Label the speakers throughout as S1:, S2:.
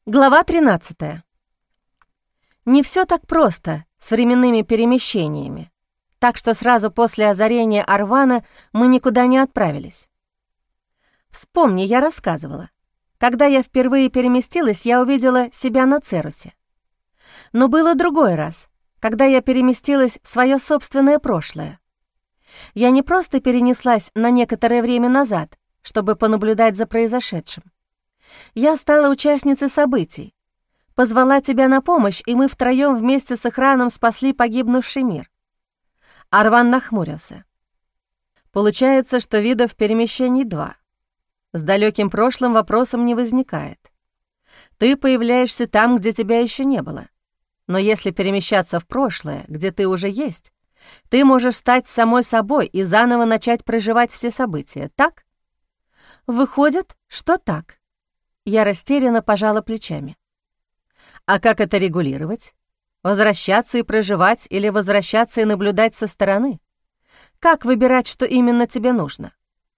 S1: Глава 13. Не все так просто с временными перемещениями, так что сразу после озарения Арвана мы никуда не отправились. Вспомни, я рассказывала. Когда я впервые переместилась, я увидела себя на Церусе. Но было другой раз, когда я переместилась в свое собственное прошлое. Я не просто перенеслась на некоторое время назад, чтобы понаблюдать за произошедшим. Я стала участницей событий, позвала тебя на помощь, и мы втроем вместе с Эхраном спасли погибнувший мир. Арван нахмурился. Получается, что видов перемещений два. С далеким прошлым вопросом не возникает. Ты появляешься там, где тебя еще не было. Но если перемещаться в прошлое, где ты уже есть, ты можешь стать самой собой и заново начать проживать все события, так? Выходит, что так. Я растерянно пожала плечами. А как это регулировать? Возвращаться и проживать или возвращаться и наблюдать со стороны? Как выбирать, что именно тебе нужно?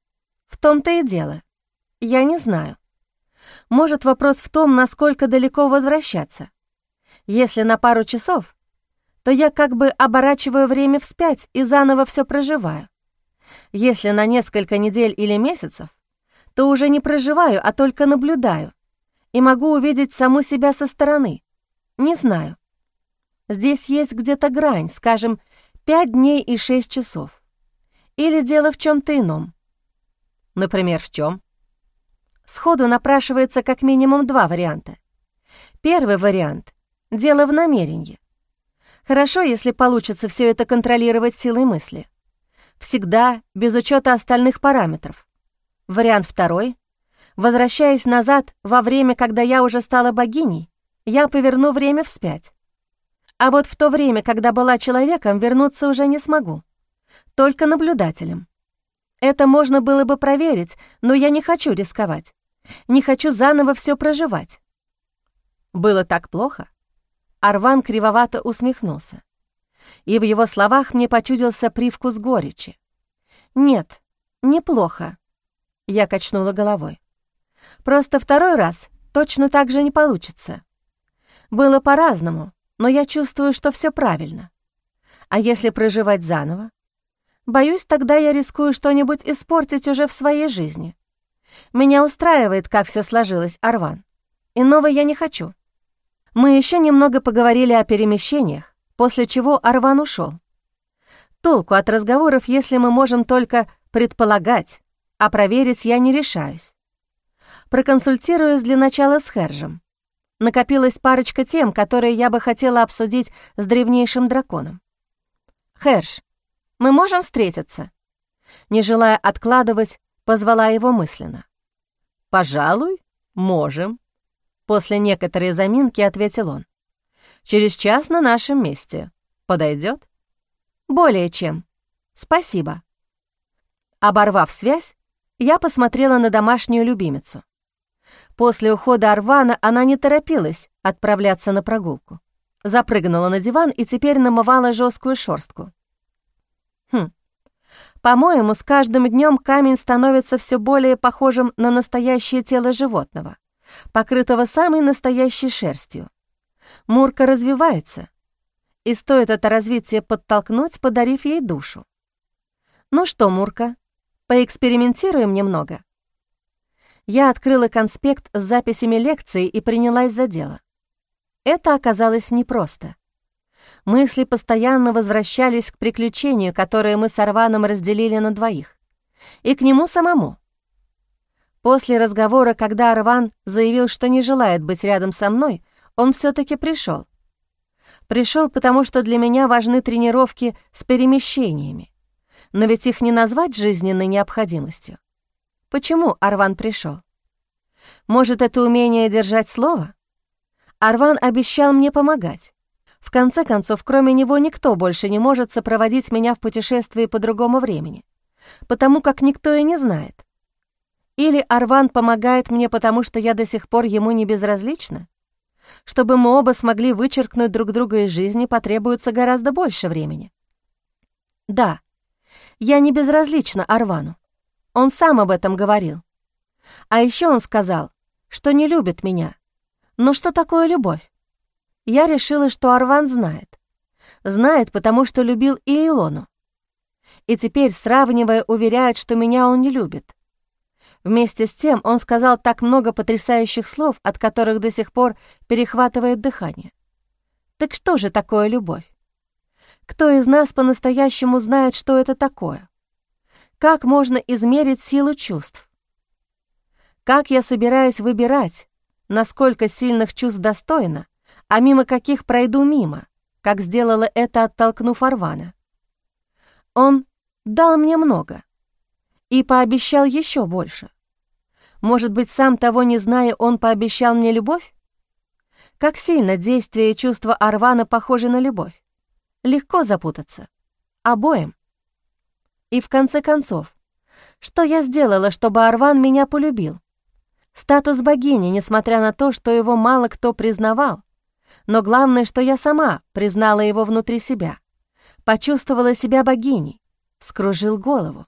S1: В том-то и дело. Я не знаю. Может, вопрос в том, насколько далеко возвращаться. Если на пару часов, то я как бы оборачиваю время вспять и заново все проживаю. Если на несколько недель или месяцев, то уже не проживаю, а только наблюдаю, и могу увидеть саму себя со стороны. Не знаю. Здесь есть где-то грань, скажем, 5 дней и 6 часов. Или дело в чем-то ином. Например, в чем? Сходу напрашивается как минимум 2 варианта. Первый вариант — дело в намерении. Хорошо, если получится все это контролировать силой мысли. Всегда, без учета остальных параметров. Вариант второй. Возвращаясь назад во время, когда я уже стала богиней, я поверну время вспять. А вот в то время, когда была человеком, вернуться уже не смогу. Только наблюдателем. Это можно было бы проверить, но я не хочу рисковать. Не хочу заново все проживать. Было так плохо? Арван кривовато усмехнулся. И в его словах мне почудился привкус горечи. Нет, неплохо. Я качнула головой. Просто второй раз точно так же не получится. Было по-разному, но я чувствую, что все правильно. А если проживать заново? Боюсь, тогда я рискую что-нибудь испортить уже в своей жизни. Меня устраивает, как все сложилось, Арван. Иного я не хочу. Мы еще немного поговорили о перемещениях, после чего Арван ушел. Толку от разговоров, если мы можем только предполагать, а проверить я не решаюсь. Проконсультируюсь для начала с Хержем. Накопилась парочка тем, которые я бы хотела обсудить с древнейшим драконом. «Херж, мы можем встретиться?» Не желая откладывать, позвала его мысленно. «Пожалуй, можем», — после некоторой заминки ответил он. «Через час на нашем месте. Подойдет?» «Более чем. Спасибо». Оборвав связь, я посмотрела на домашнюю любимицу. После ухода Арвана она не торопилась отправляться на прогулку. Запрыгнула на диван и теперь намывала жесткую шерстку. По-моему, с каждым днем камень становится все более похожим на настоящее тело животного, покрытого самой настоящей шерстью. Мурка развивается, и стоит это развитие подтолкнуть, подарив ей душу. «Ну что, Мурка, поэкспериментируем немного?» Я открыла конспект с записями лекции и принялась за дело. Это оказалось непросто. Мысли постоянно возвращались к приключению, которое мы с Арваном разделили на 2, и к нему самому. После разговора, когда Арван заявил, что не желает быть рядом со мной, он все-таки пришел. Пришел, потому что для меня важны тренировки с перемещениями. Но ведь их не назвать жизненной необходимостью. Почему Арван пришел? Может, это умение держать слово? Арван обещал мне помогать. В конце концов, кроме него никто больше не может сопроводить меня в путешествии по другому времени, потому как никто и не знает. Или Арван помогает мне, потому что я до сих пор ему не безразлична? Чтобы мы оба смогли вычеркнуть друг друга из жизни, потребуется гораздо больше времени. Да, я не безразлична Арвану. Он сам об этом говорил. А еще он сказал, что не любит меня, Но что такое любовь? Я решила, что Арван знает. Знает, потому что любил и Илону. И теперь, сравнивая, уверяет, что меня он не любит. Вместе с тем он сказал так много потрясающих слов, от которых до сих пор перехватывает дыхание. Так что же такое любовь? Кто из нас по-настоящему знает, что это такое? Как можно измерить силу чувств? Как я собираюсь выбирать, насколько сильных чувств достойно, а мимо каких пройду мимо, как сделала это, оттолкнув Арвана? Он дал мне много и пообещал еще больше. Может быть, сам того не зная, он пообещал мне любовь? Как сильно действия и чувства Арвана похожи на любовь. Легко запутаться. Обоим. И в конце концов, что я сделала, чтобы Арван меня полюбил? Статус богини, несмотря на то, что его мало кто признавал, но главное, что я сама признала его внутри себя, почувствовала себя богиней, вскружил голову.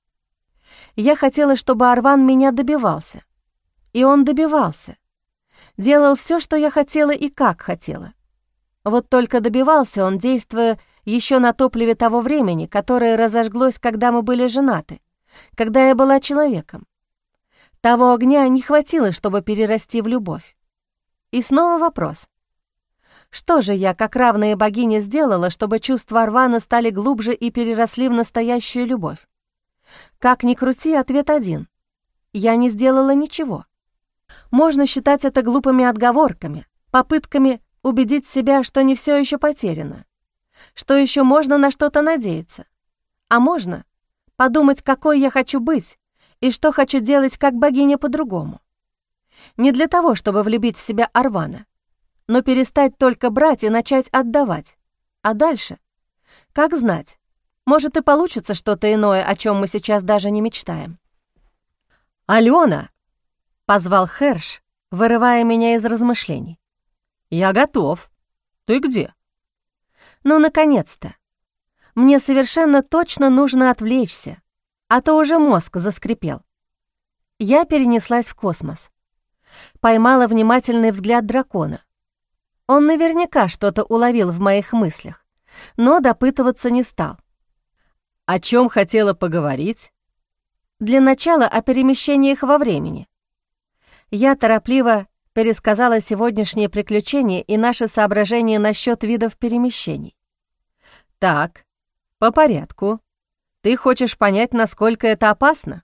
S1: Я хотела, чтобы Арван меня добивался. И он добивался. Делал все, что я хотела и как хотела. Вот только добивался он, действуя еще на топливе того времени, которое разожглось, когда мы были женаты, когда я была человеком. Того огня не хватило, чтобы перерасти в любовь. И снова вопрос. Что же я, как равная богиня, сделала, чтобы чувства Арвана стали глубже и переросли в настоящую любовь? Как ни крути, ответ один. Я не сделала ничего. Можно считать это глупыми отговорками, попытками убедить себя, что не все еще потеряно, что еще можно на что-то надеяться. А можно подумать, какой я хочу быть и что хочу делать как богиня по-другому. Не для того, чтобы влюбить в себя Арвана, но перестать только брать и начать отдавать. А дальше? Как знать? Может, и получится что-то иное, о чем мы сейчас даже не мечтаем. «Алена!» — позвал Херш, вырывая меня из размышлений. «Я готов. Ты где?» «Ну, наконец-то. Мне совершенно точно нужно отвлечься, а то уже мозг заскрипел». Я перенеслась в космос. Поймала внимательный взгляд дракона. Он наверняка что-то уловил в моих мыслях, но допытываться не стал. «О чем хотела поговорить?» «Для начала о перемещениях во времени». Я торопливо пересказала сегодняшние приключения и наши соображения насчет видов перемещений. «Так, по порядку. Ты хочешь понять, насколько это опасно?»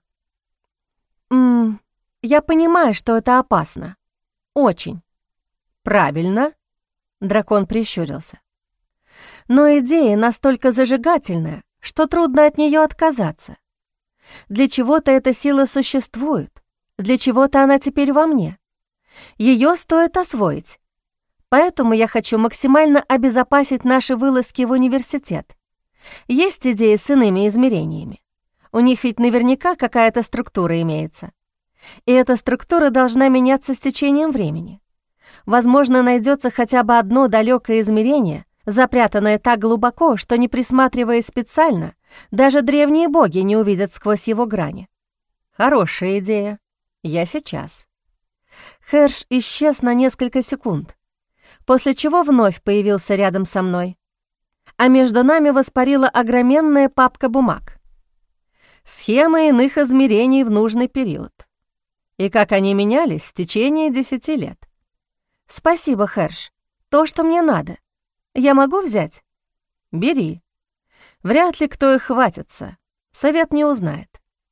S1: Я понимаю, что это опасно. Очень». «Правильно», — дракон прищурился. «Но идея настолько зажигательная, что трудно от нее отказаться. Для чего-то эта сила существует, для чего-то она теперь во мне. Ее стоит освоить. Поэтому я хочу максимально обезопасить наши вылазки в университет. Есть идеи с иными измерениями. У них ведь наверняка какая-то структура имеется. И эта структура должна меняться с течением времени. Возможно, найдется хотя бы одно далекое измерение, запрятанное так глубоко, что, не присматриваясь специально, даже древние боги не увидят сквозь его грани. Хорошая идея. Я сейчас». Херш исчез на несколько секунд, после чего вновь появился рядом со мной, а между нами воспарила огроменная папка бумаг. Схемы иных измерений в нужный период. И как они менялись в течение 10 лет. «Спасибо, Херш. То, что мне надо. Я могу взять?» «Бери. Вряд ли кто их хватится. Совет не узнает.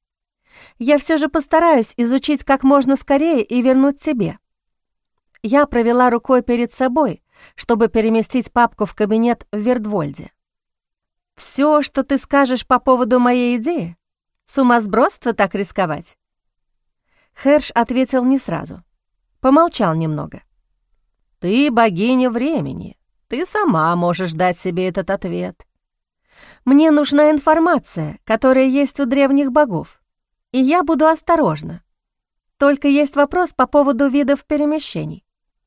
S1: Я все же постараюсь изучить как можно скорее и вернуть тебе». Я провела рукой перед собой, чтобы переместить папку в кабинет в Вердвольде. «Все, что ты скажешь по поводу моей идеи? Сумасбродство так рисковать?» Херш ответил не сразу. Помолчал немного. «Ты богиня времени. Ты сама можешь дать себе этот ответ. Мне нужна информация, которая есть у древних богов, и я буду осторожна. Только есть вопрос по поводу видов перемещений».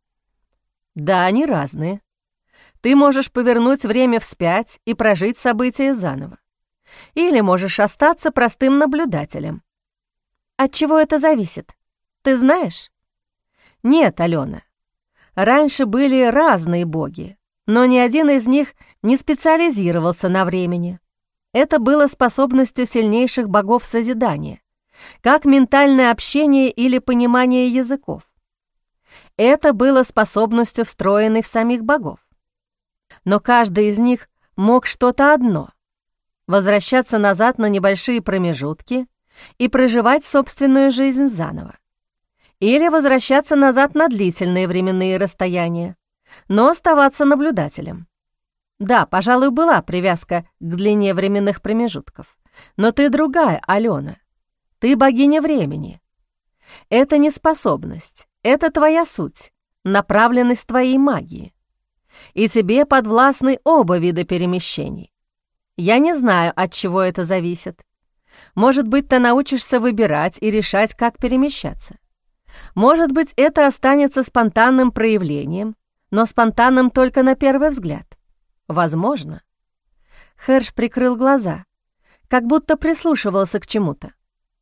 S1: «Да, они разные. Ты можешь повернуть время вспять и прожить события заново. Или можешь остаться простым наблюдателем». «От чего это зависит? Ты знаешь?» «Нет, Алена. Раньше были разные боги, но ни один из них не специализировался на времени. Это было способностью сильнейших богов созидания, как ментальное общение или понимание языков. Это было способностью, встроенной в самих богов. Но каждый из них мог что-то одно — возвращаться назад на небольшие промежутки и проживать собственную жизнь заново. Или возвращаться назад на длительные временные расстояния, но оставаться наблюдателем. Да, пожалуй, была привязка к длине временных промежутков, но ты другая, Алена. Ты богиня времени. Это не способность, это твоя суть, направленность твоей магии. И тебе подвластны оба вида перемещений. Я не знаю, от чего это зависит. Может быть, ты научишься выбирать и решать, как перемещаться. Может быть, это останется спонтанным проявлением, но спонтанным только на первый взгляд. Возможно. Херш прикрыл глаза, как будто прислушивался к чему-то.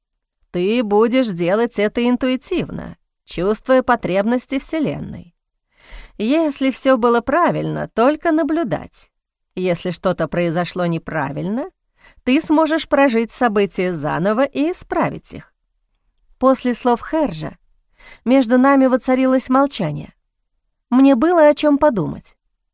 S1: Ты будешь делать это интуитивно, чувствуя потребности Вселенной. Если все было правильно, только наблюдать. Если что-то произошло неправильно, ты сможешь прожить события заново и исправить их. После слов Хержа между нами воцарилось молчание. Мне было о чем подумать.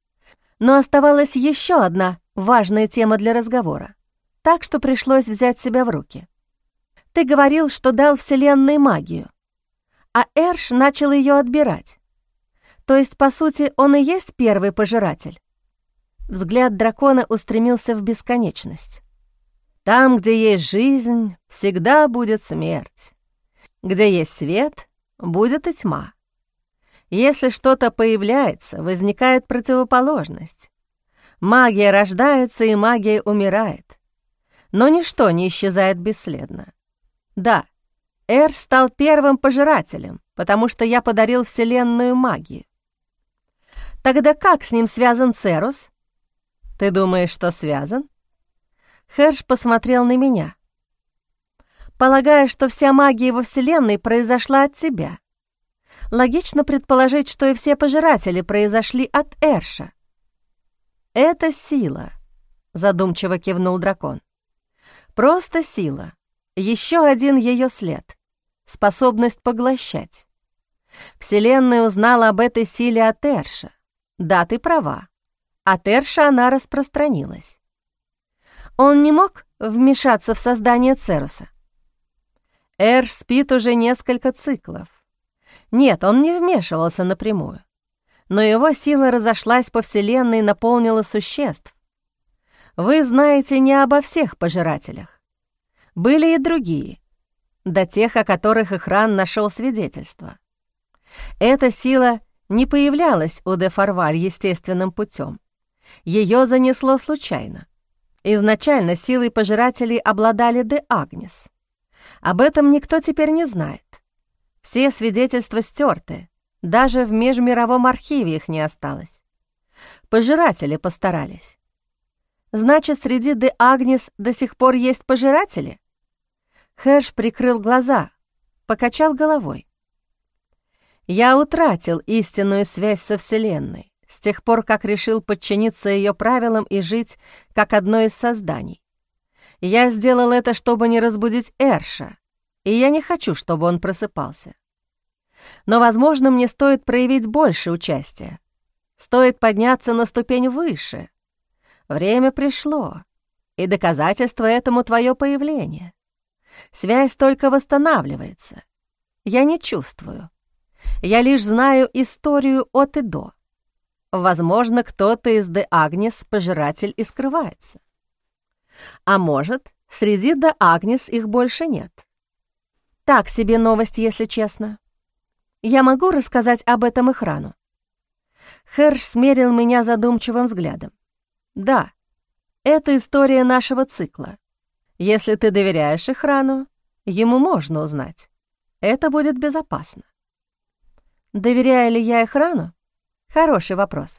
S1: Но оставалась еще одна важная тема для разговора, так что пришлось взять себя в руки. Ты говорил, что дал Вселенной магию, а Эрш начал ее отбирать. То есть, по сути, он и есть первый пожиратель. Взгляд дракона устремился в бесконечность. Там, где есть жизнь, всегда будет смерть. Где есть свет, будет и тьма. Если что-то появляется, возникает противоположность. Магия рождается, и магия умирает. Но ничто не исчезает бесследно. Да, Эрш стал первым пожирателем, потому что я подарил Вселенную магию. Тогда как с ним связан Церус? Ты думаешь, что связан? Херш посмотрел на меня. Полагаю, что вся магия во Вселенной произошла от тебя. Логично предположить, что и все пожиратели произошли от Эрша. «Это сила», — задумчиво кивнул дракон. «Просто сила. Еще один ее след. Способность поглощать. Вселенная узнала об этой силе от Эрша. Да, ты права. От Эрша она распространилась. Он не мог вмешаться в создание Церуса? Эрш спит уже несколько циклов. Нет, он не вмешивался напрямую. Но его сила разошлась по Вселенной и наполнила существ. Вы знаете не обо всех пожирателях. Были и другие, до тех, о которых Ихран нашел свидетельства. Эта сила не появлялась у де Фарваль естественным путем. Ее занесло случайно. Изначально силой пожирателей обладали де Агнес. Об этом никто теперь не знает. Все свидетельства стерты, даже в межмировом архиве их не осталось. Пожиратели постарались. Значит, среди де Агнес до сих пор есть пожиратели? Херш прикрыл глаза, покачал головой. Я утратил истинную связь со Вселенной с тех пор, как решил подчиниться ее правилам и жить как одно из созданий. Я сделал это, чтобы не разбудить Эрша, и я не хочу, чтобы он просыпался. Но, возможно, мне стоит проявить больше участия. Стоит подняться на ступень выше. Время пришло, и доказательство этому твое появление. Связь только восстанавливается. Я не чувствую. Я лишь знаю историю от и до. Возможно, кто-то из де Агнес пожиратель и скрывается. А может, среди де Агнес их больше нет. Так себе новость, если честно. Я могу рассказать об этом Ихрану? Херш смерил меня задумчивым взглядом. Да, это история нашего цикла. Если ты доверяешь Ихрану, ему можно узнать. Это будет безопасно. Доверяю ли я Ихрану? Хороший вопрос.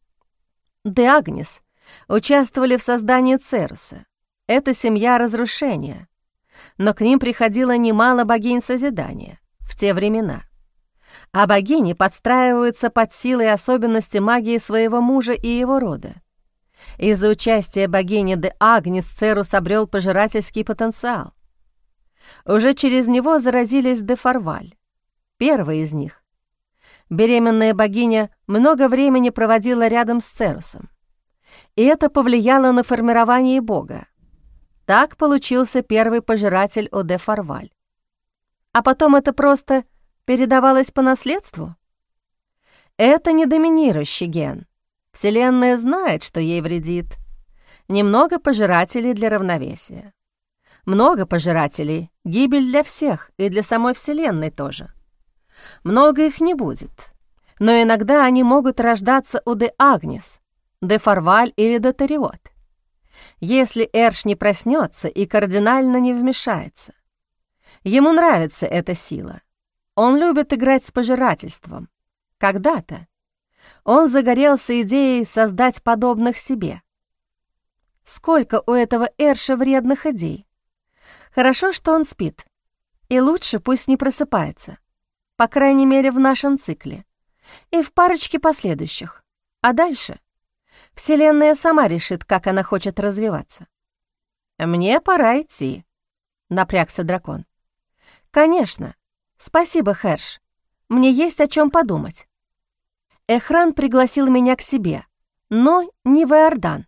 S1: Де Агнес участвовали в создании Церуса. Это семья разрушения. Но к ним приходило немало богинь созидания в те времена. А богини подстраиваются под силы и особенности магии своего мужа и его рода. Из-за участия богини де Агнес Церус обрел пожирательский потенциал. Уже через него заразились де Фарваль, первая из них. Беременная богиня много времени проводила рядом с Церусом, и это повлияло на формирование бога. Так получился первый пожиратель у де Фарваль. А потом это просто передавалось по наследству? Это не доминирующий ген. Вселенная знает, что ей вредит. Немного пожирателей для равновесия. Много пожирателей — гибель для всех и для самой Вселенной тоже. Много их не будет, но иногда они могут рождаться у де Агнес, де Фарваль или де Тариот, если Эрш не проснется и кардинально не вмешается. Ему нравится эта сила. Он любит играть с пожирательством. Когда-то он загорелся идеей создать подобных себе. Сколько у этого Эрша вредных идей. Хорошо, что он спит. И лучше пусть не просыпается. По крайней мере, в нашем цикле. И в парочке последующих. А дальше Вселенная сама решит, как она хочет развиваться. «Мне пора идти», — напрягся дракон. «Конечно. Спасибо, Херш. Мне есть о чем подумать». Эхран пригласил меня к себе, но не в Иордан.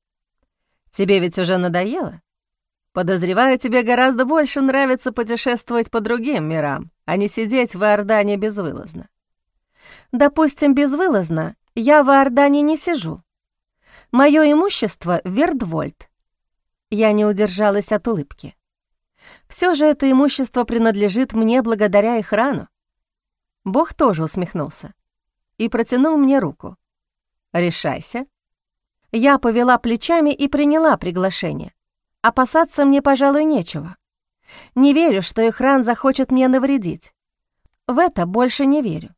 S1: «Тебе ведь уже надоело? Подозреваю, тебе гораздо больше нравится путешествовать по другим мирам, а не сидеть в Иордане безвылазно». «Допустим, безвылазно я в Иордане не сижу. Мое имущество — Вердвольд». Я не удержалась от улыбки. Все же это имущество принадлежит мне благодаря Эхрану. Бог тоже усмехнулся и протянул мне руку. «Решайся». Я повела плечами и приняла приглашение. Опасаться мне, пожалуй, нечего. Не верю, что Эхран захочет мне навредить. В это больше не верю.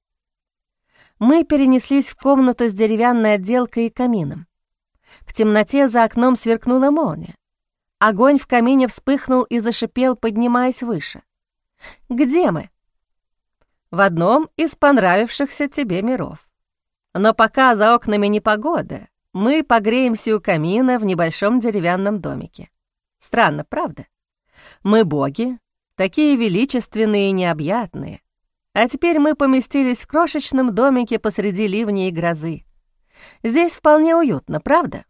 S1: Мы перенеслись в комнату с деревянной отделкой и камином. В темноте за окном сверкнула молния. Огонь в камине вспыхнул и зашипел, поднимаясь выше. «Где мы?» «В одном из понравившихся тебе миров. Но пока за окнами непогода, мы погреемся у камина в небольшом деревянном домике. Странно, правда? Мы боги, такие величественные и необъятные. А теперь мы поместились в крошечном домике посреди ливня и грозы. Здесь вполне уютно, правда?»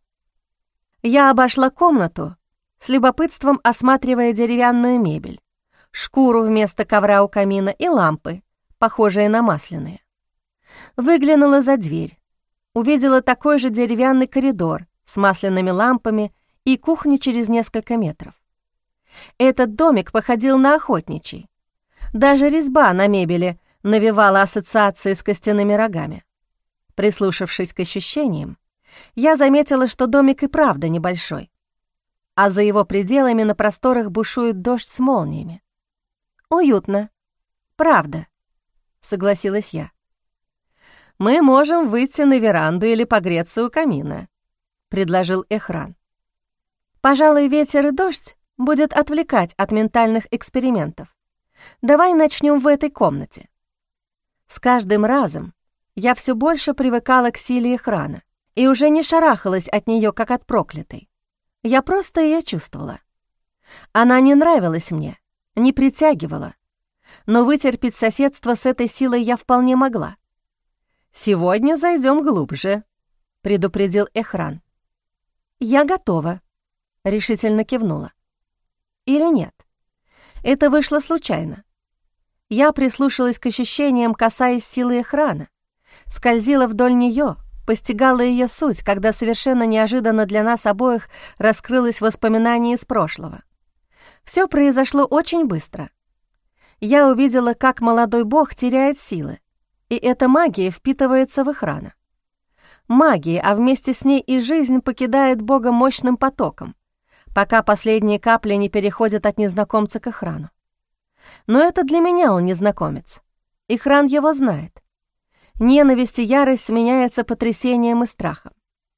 S1: Я обошла комнату, с любопытством осматривая деревянную мебель, шкуру вместо ковра у камина и лампы, похожие на масляные. Выглянула за дверь, увидела такой же деревянный коридор с масляными лампами и кухню через несколько метров. Этот домик походил на охотничий. Даже резьба на мебели навевала ассоциации с костяными рогами. Прислушавшись к ощущениям, я заметила, что домик и правда небольшой, а за его пределами на просторах бушует дождь с молниями. «Уютно, правда», — согласилась я. «Мы можем выйти на веранду или погреться у камина», — предложил Эхран. «Пожалуй, ветер и дождь будет отвлекать от ментальных экспериментов. Давай начнем в этой комнате». С каждым разом я все больше привыкала к силе Эхрана и уже не шарахалась от нее, как от проклятой. Я просто ее чувствовала. Она не нравилась мне, не притягивала, но вытерпеть соседство с этой силой я вполне могла. «Сегодня зайдем глубже», — предупредил Эхран. «Я готова», — решительно кивнула. Или нет? Это вышло случайно. Я прислушалась к ощущениям, касаясь силы Эхрана, скользила вдоль нее, постигала ее суть, когда совершенно неожиданно для нас обоих раскрылось воспоминание из прошлого. Все произошло очень быстро. Я увидела, как молодой бог теряет силы, и эта магия впитывается в Эхрана. Магия, а вместе с ней и жизнь покидает бога мощным потоком, пока последние капли не переходят от незнакомца к Эхрану. Но это для меня он незнакомец. Эхран его знает. Ненависть и ярость сменяются потрясением и страхом.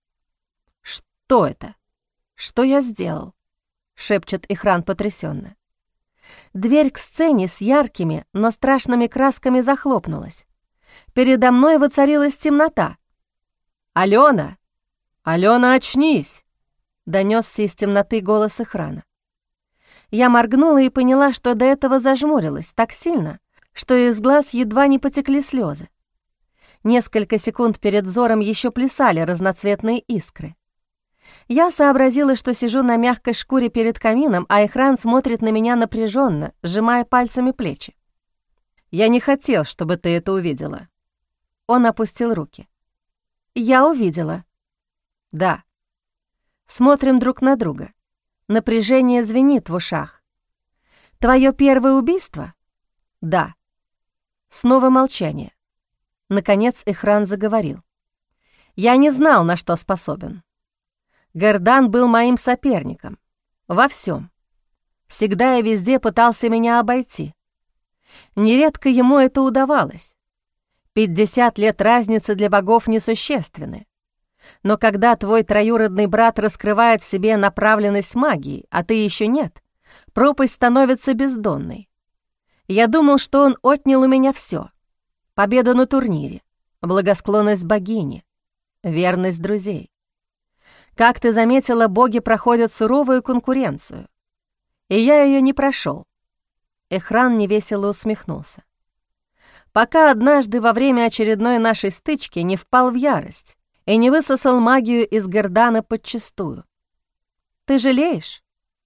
S1: «Что это? Что я сделал?» — шепчет Эхран потрясенно. Дверь к сцене с яркими, но страшными красками захлопнулась, Передо мной воцарилась темнота. «Алена! Алена, очнись!» — донёсся из темноты голос Ихрана. Я моргнула и поняла, что до этого зажмурилась так сильно, что из глаз едва не потекли слезы. Несколько секунд перед взором еще плясали разноцветные искры. Я сообразила, что сижу на мягкой шкуре перед камином, а Ихран смотрит на меня напряженно, сжимая пальцами плечи. «Я не хотел, чтобы ты это увидела». Он опустил руки. «Я увидела». «Да». Смотрим друг на друга. Напряжение звенит в ушах. «Твое первое убийство?» «Да». Снова молчание. Наконец Ихран заговорил. «Я не знал, на что способен. Гердан был моим соперником. Во всем. Всегда и везде пытался меня обойти. Нередко ему это удавалось. 50 лет разницы для богов несущественны. Но когда твой троюродный брат раскрывает в себе направленность магии, а ты еще нет, пропасть становится бездонной. Я думал, что он отнял у меня все: победу на турнире, благосклонность богини, верность друзей. Как ты заметила, боги проходят суровую конкуренцию, и я ее не прошел. Ихран невесело усмехнулся. Пока однажды во время очередной нашей стычки не впал в ярость и не высосал магию из Гердана подчистую. Ты жалеешь?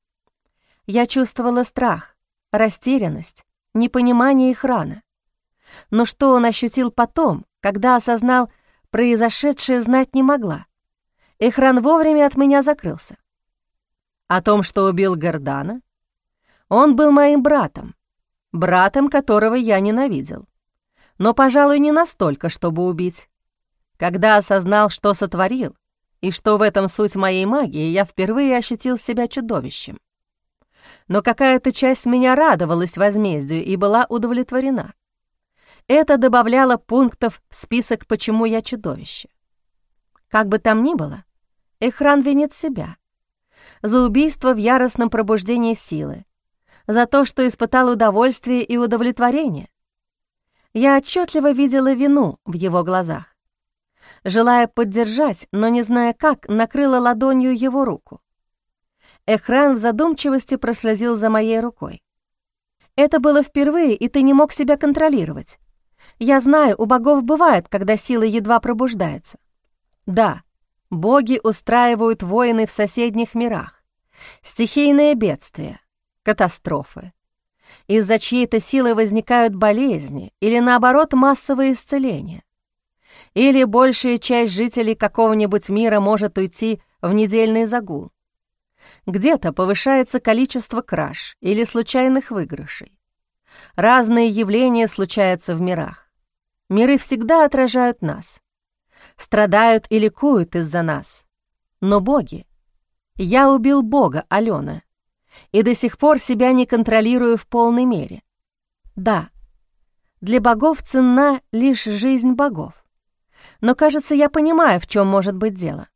S1: Я чувствовала страх, растерянность, непонимание Ихрана. Но что он ощутил потом, когда осознал произошедшее, знать не могла. Ихран вовремя от меня закрылся. О том, что убил Гердана? Он был моим братом, братом, которого я ненавидел. Но, пожалуй, не настолько, чтобы убить. Когда осознал, что сотворил, и что в этом суть моей магии, я впервые ощутил себя чудовищем. Но какая-то часть меня радовалась возмездию и была удовлетворена. Это добавляло пунктов в список «Почему я чудовище». Как бы там ни было, Ихран винит себя. За убийство в яростном пробуждении силы, за то, что испытал удовольствие и удовлетворение. Я отчетливо видела вину в его глазах. Желая поддержать, но не зная как, накрыла ладонью его руку. Ихран в задумчивости прослезил за моей рукой. «Это было впервые, и ты не мог себя контролировать. Я знаю, у богов бывает, когда сила едва пробуждается. Да, боги устраивают войны в соседних мирах, стихийные бедствия, катастрофы. Из-за чьей-то силы возникают болезни или, наоборот, массовые исцеления. Или большая часть жителей какого-нибудь мира может уйти в недельный загул. Где-то повышается количество краж или случайных выигрышей. Разные явления случаются в мирах. Миры всегда отражают нас. Страдают и ликуют из-за нас. Но боги... Я убил бога, Алена, и до сих пор себя не контролирую в полной мере. Да, для богов ценна лишь жизнь богов. Но, кажется, я понимаю, в чем может быть дело.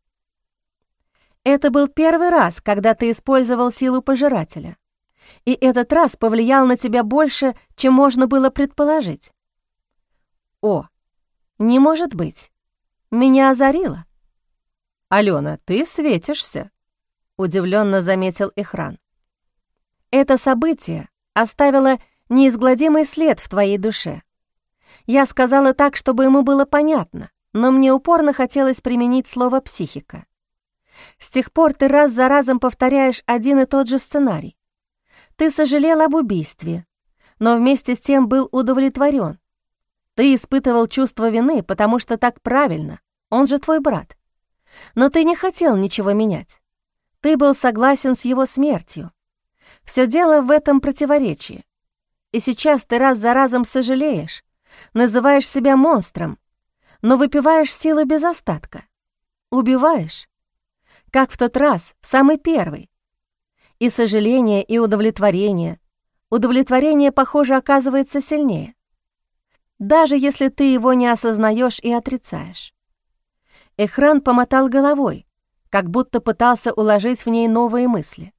S1: Это был первый раз, когда ты использовал силу пожирателя, и этот раз повлиял на тебя больше, чем можно было предположить. О, не может быть. Меня озарило. «Алена, ты светишься», — удивленно заметил Ихран. «Это событие оставило неизгладимый след в твоей душе. Я сказала так, чтобы ему было понятно, но мне упорно хотелось применить слово «психика». С тех пор ты раз за разом повторяешь один и тот же сценарий. Ты сожалел об убийстве, но вместе с тем был удовлетворен. Ты испытывал чувство вины, потому что так правильно, он же твой брат. Но ты не хотел ничего менять. Ты был согласен с его смертью. Все дело в этом противоречии. И сейчас ты раз за разом сожалеешь, называешь себя монстром, но выпиваешь силу без остатка. Убиваешь, как в тот раз, в самый первый. И сожаление, и удовлетворение. Удовлетворение, похоже, оказывается сильнее. Даже если ты его не осознаешь и отрицаешь. Ихран помотал головой, как будто пытался уложить в ней новые мысли.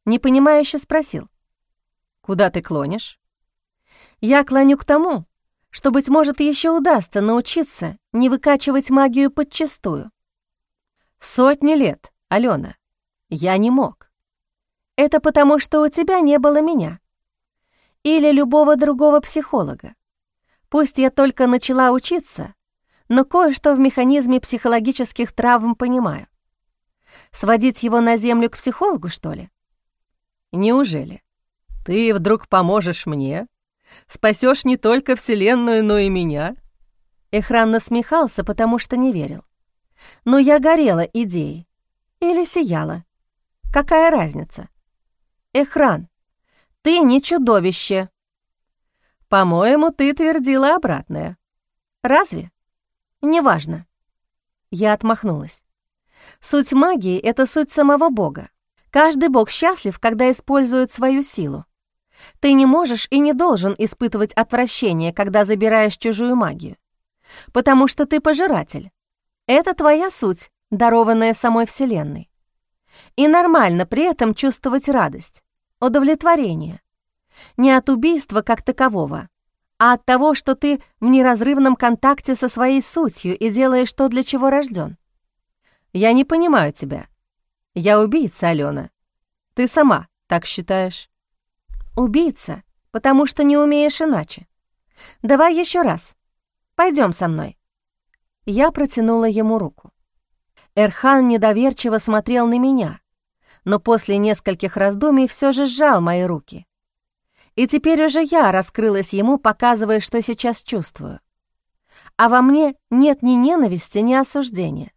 S1: Непонимающе спросил: «Куда ты клонишь?» «Я клоню к тому, что, быть может, еще удастся научиться не выкачивать магию подчистую. Сотни лет, Алена, я не мог. Это потому, что у тебя не было меня. Или любого другого психолога. Пусть я только начала учиться, но кое-что в механизме психологических травм понимаю. Сводить его на землю к психологу, что ли? Неужели? Ты вдруг поможешь мне? Спасешь не только Вселенную, но и меня?» Эхран насмехался, потому что не верил. Но я горела идеей. Или сияла. Какая разница? Эхран, ты не чудовище. По-моему, ты твердила обратное. Разве? Неважно. Я отмахнулась. Суть магии — это суть самого Бога. Каждый бог счастлив, когда использует свою силу. Ты не можешь и не должен испытывать отвращение, когда забираешь чужую магию. Потому что ты пожиратель. Это твоя суть, дарованная самой Вселенной. И нормально при этом чувствовать радость, удовлетворение. Не от убийства как такового, а от того, что ты в неразрывном контакте со своей сутью и делаешь то, для чего рожден. Я не понимаю тебя. Я убийца, Алена. Ты сама так считаешь? Убийца, потому что не умеешь иначе. Давай еще раз. Пойдем со мной. Я протянула ему руку. Эрхан недоверчиво смотрел на меня, но после нескольких раздумий все же сжал мои руки. И теперь уже я раскрылась ему, показывая, что сейчас чувствую. А во мне нет ни ненависти, ни осуждения.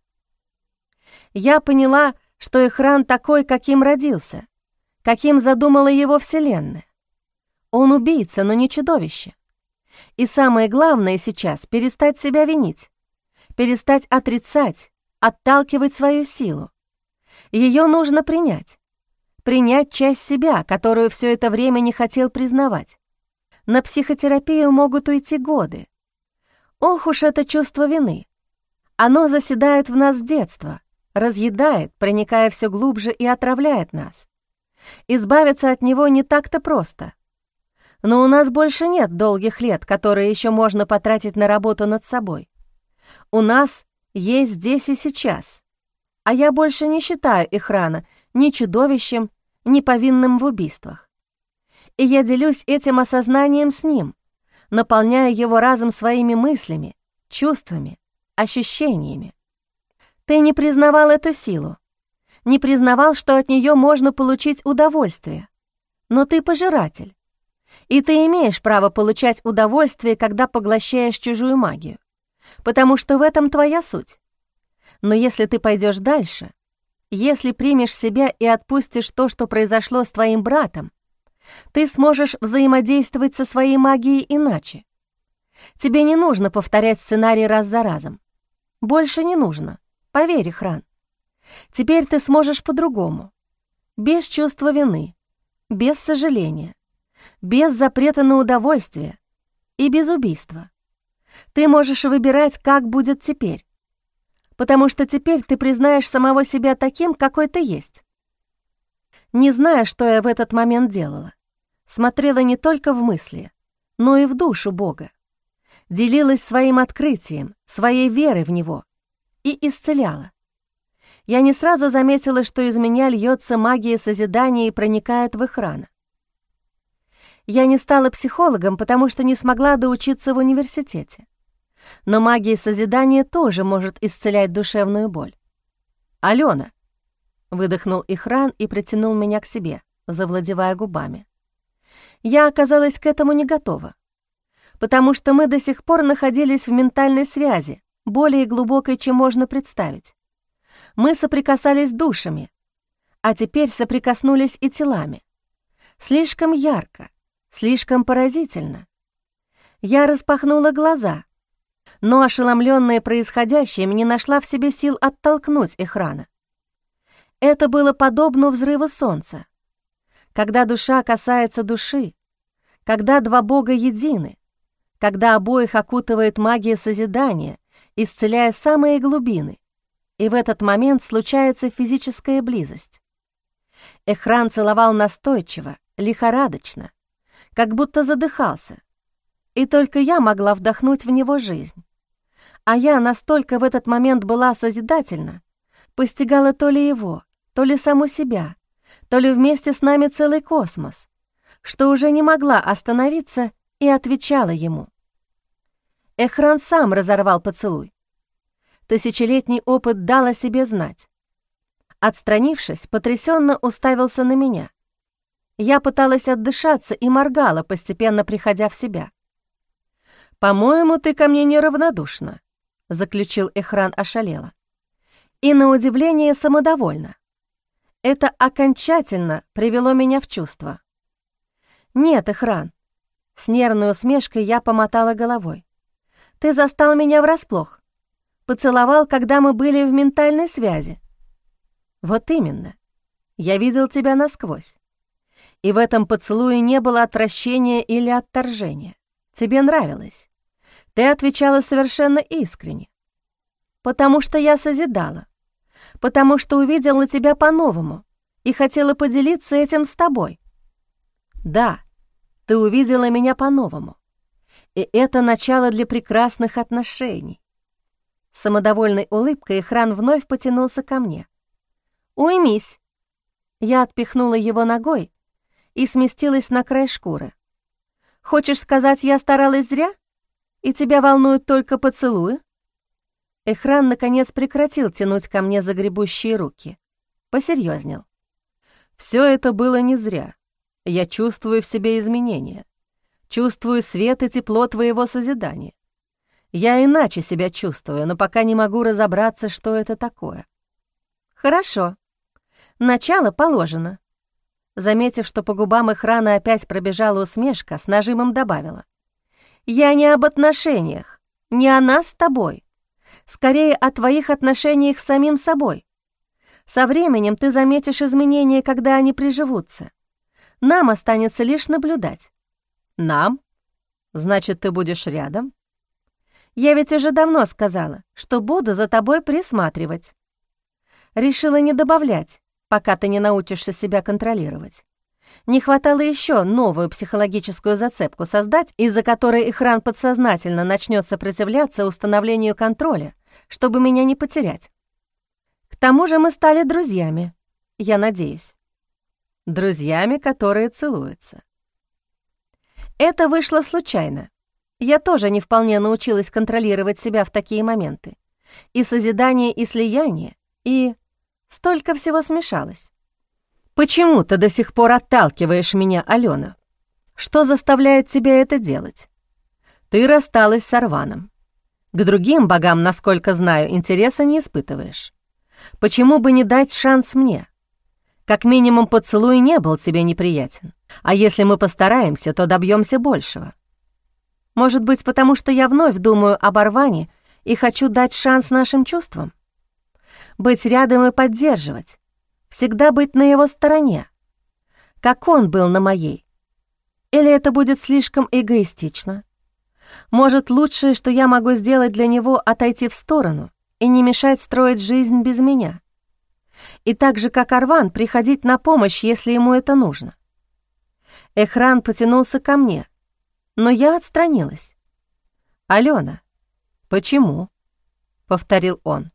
S1: Я поняла, что Эхран такой, каким родился, каким задумала его Вселенная. Он убийца, но не чудовище. И самое главное сейчас — перестать себя винить, перестать отрицать, отталкивать свою силу. Ее нужно принять. Принять часть себя, которую все это время не хотел признавать. На психотерапию могут уйти годы. Ох уж это чувство вины. Оно заседает в нас с детства, разъедает, проникая все глубже и отравляет нас. Избавиться от него не так-то просто. Но у нас больше нет долгих лет, которые еще можно потратить на работу над собой. У нас есть здесь и сейчас. А я больше не считаю Эхрана ни чудовищем, ни повинным в убийствах. И я делюсь этим осознанием с ним, наполняю его разум своими мыслями, чувствами, ощущениями. Ты не признавал эту силу, не признавал, что от нее можно получить удовольствие. Но ты пожиратель, и ты имеешь право получать удовольствие, когда поглощаешь чужую магию, потому что в этом твоя суть. Но если ты пойдешь дальше, если примешь себя и отпустишь то, что произошло с твоим братом, ты сможешь взаимодействовать со своей магией иначе. Тебе не нужно повторять сценарий раз за разом. Больше не нужно, поверь, Эхран. Теперь ты сможешь по-другому, без чувства вины, без сожаления, без запрета на удовольствие и без убийства. Ты можешь выбирать, как будет теперь, потому что теперь ты признаешь самого себя таким, какой ты есть. Не знаю, что я в этот момент делала. Смотрела не только в мысли, но и в душу Бога. Делилась своим открытием, своей верой в Него и исцеляла. Я не сразу заметила, что из меня льется магия созидания и проникает в Эхрана. Я не стала психологом, потому что не смогла доучиться в университете. Но магия созидания тоже может исцелять душевную боль. «Алена!» — выдохнул Эхран и притянул меня к себе, завладевая губами. Я оказалась к этому не готова, потому что мы до сих пор находились в ментальной связи, более глубокой, чем можно представить. Мы соприкасались душами, а теперь соприкоснулись и телами. Слишком ярко, слишком поразительно. Я распахнула глаза, но, ошеломленная происходящим, не нашла в себе сил оттолкнуть Эхрана. Это было подобно взрыву солнца. Когда душа касается души, когда два бога едины, когда обоих окутывает магия созидания, исцеляя самые глубины, и в этот момент случается физическая близость. Эхран целовал настойчиво, лихорадочно, как будто задыхался. и только я могла вдохнуть в него жизнь. А я настолько в этот момент была созидательна, постигала то ли его, то ли саму себя, то ли вместе с нами целый космос, что уже не могла остановиться и отвечала ему. Эхран сам разорвал поцелуй. Тысячелетний опыт дал о себе знать. Отстранившись, потрясенно уставился на меня. Я пыталась отдышаться и моргала, постепенно приходя в себя. «По-моему, ты ко мне неравнодушна», — заключил Эхран ошалело. И, на удивление, самодовольно. Это окончательно привело меня в чувство. «Нет, Эхран», — с нервной усмешкой я помотала головой. «Ты застал меня врасплох. Поцеловал, когда мы были в ментальной связи». «Вот именно. Я видел тебя насквозь. И в этом поцелуе не было отвращения или отторжения. Тебе нравилось. Ты отвечала совершенно искренне. Потому что я созидала. Потому что увидела тебя по-новому и хотела поделиться этим с тобой. Да, ты увидела меня по-новому. И это начало для прекрасных отношений». С самодовольной улыбкой Эхран вновь потянулся ко мне. «Уймись». Я отпихнула его ногой и сместилась на край шкуры. «Хочешь сказать, я старалась зря? И тебя волнуют только поцелуи?» Эхран, наконец, прекратил тянуть ко мне загребущие руки. Посерьезнел. «Все это было не зря. Я чувствую в себе изменения. Чувствую свет и тепло твоего созидания. Я иначе себя чувствую, но пока не могу разобраться, что это такое». «Хорошо. Начало положено». Заметив, что по губам Эхрана опять пробежала усмешка, с нажимом добавила. «Я не об отношениях, не о нас с тобой. Скорее, о твоих отношениях с самим собой. Со временем ты заметишь изменения, когда они приживутся. Нам останется лишь наблюдать». «Нам? Значит, ты будешь рядом?» «Я ведь уже давно сказала, что буду за тобой присматривать». Решила не добавлять, пока ты не научишься себя контролировать. Не хватало еще новую психологическую зацепку создать, из-за которой Эхран подсознательно начнет сопротивляться установлению контроля, чтобы меня не потерять. К тому же мы стали друзьями, я надеюсь. Друзьями, которые целуются. Это вышло случайно. Я тоже не вполне научилась контролировать себя в такие моменты. И созидание, и слияние, и... Столько всего смешалось. «Почему ты до сих пор отталкиваешь меня, Алена? Что заставляет тебя это делать? Ты рассталась с Арваном. К другим богам, насколько знаю, интереса не испытываешь. Почему бы не дать шанс мне? Как минимум поцелуй не был тебе неприятен. А если мы постараемся, то добьемся большего. Может быть, потому что я вновь думаю об Арване и хочу дать шанс нашим чувствам? Быть рядом и поддерживать, всегда быть на его стороне, как он был на моей. Или это будет слишком эгоистично? Может, лучшее, что я могу сделать для него, отойти в сторону и не мешать строить жизнь без меня? И так же, как Арван, приходить на помощь, если ему это нужно. Эхран потянулся ко мне, но я отстранилась. «Алена, почему?» — повторил он.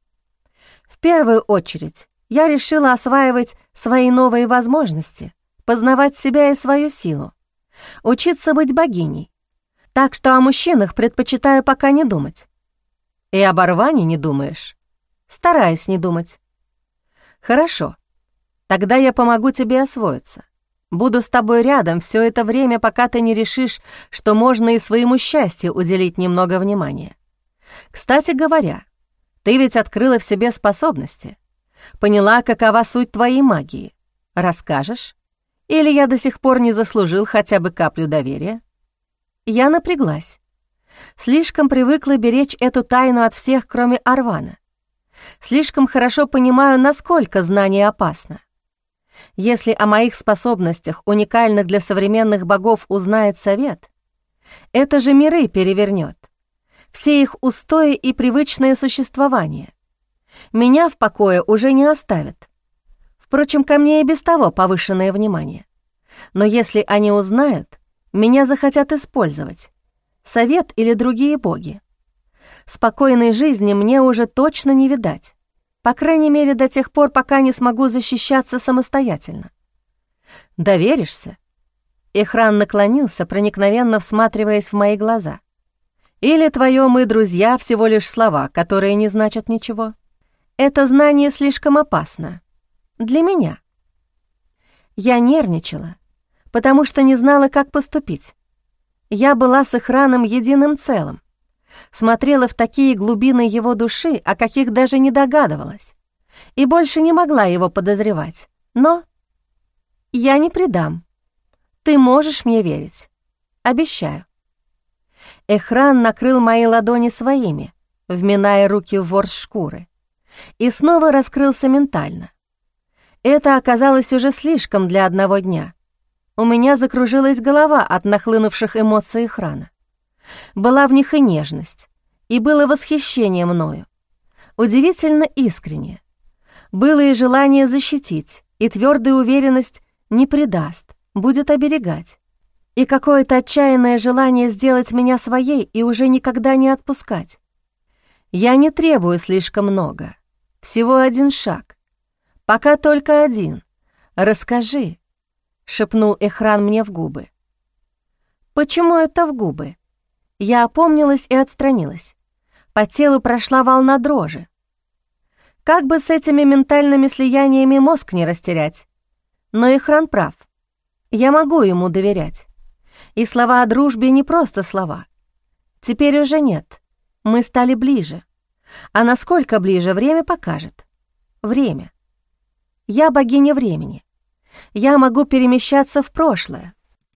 S1: В первую очередь, я решила осваивать свои новые возможности, познавать себя и свою силу, учиться быть богиней. Так что о мужчинах предпочитаю пока не думать. И об Арване не думаешь? Стараюсь не думать. Хорошо, тогда я помогу тебе освоиться. Буду с тобой рядом все это время, пока ты не решишь, что можно и своему счастью уделить немного внимания. Кстати говоря, ты ведь открыла в себе способности, поняла, какова суть твоей магии. Расскажешь? Или я до сих пор не заслужил хотя бы каплю доверия?» Я напряглась. Слишком привыкла беречь эту тайну от всех, кроме Арвана. Слишком хорошо понимаю, насколько знание опасно. Если о моих способностях, уникальных для современных богов, узнает совет, это же миры перевернет. Все их устои и привычное существование. Меня в покое уже не оставят. Впрочем, ко мне и без того повышенное внимание. Но если они узнают, меня захотят использовать. совет или другие боги. Спокойной жизни мне уже точно не видать, по крайней мере до тех пор, пока не смогу защищаться самостоятельно. Доверишься? Эхран наклонился, проникновенно всматриваясь в мои глаза. Или твоё «мы друзья» всего лишь слова, которые не значат ничего? Это знание слишком опасно. Для меня. Я нервничала, потому что не знала, как поступить. Я была с Эхраном единым целым, смотрела в такие глубины его души, о каких даже не догадывалась, и больше не могла его подозревать. Но я не предам. Ты можешь мне верить. Обещаю. Эхран накрыл мои ладони своими, вминая руки в ворс шкуры, и снова раскрылся ментально. Это оказалось уже слишком для одного дня. У меня закружилась голова от нахлынувших эмоций Эхрана. Была в них и нежность, и было восхищение мною. Удивительно искренне. Было и желание защитить, и твердая уверенность не предаст, будет оберегать. И какое-то отчаянное желание сделать меня своей и уже никогда не отпускать. Я не требую слишком много. Всего один шаг. Пока только один. Расскажи, — шепнул Эхран мне в губы. Почему это в губы? Я опомнилась и отстранилась. По телу прошла волна дрожи. Как бы с этими ментальными слияниями мозг не растерять. Но Эхран прав. Я могу ему доверять. И слова о дружбе не просто слова. Теперь уже нет. Мы стали ближе. А насколько ближе, время покажет. Время. Я богиня времени. Я могу перемещаться в прошлое,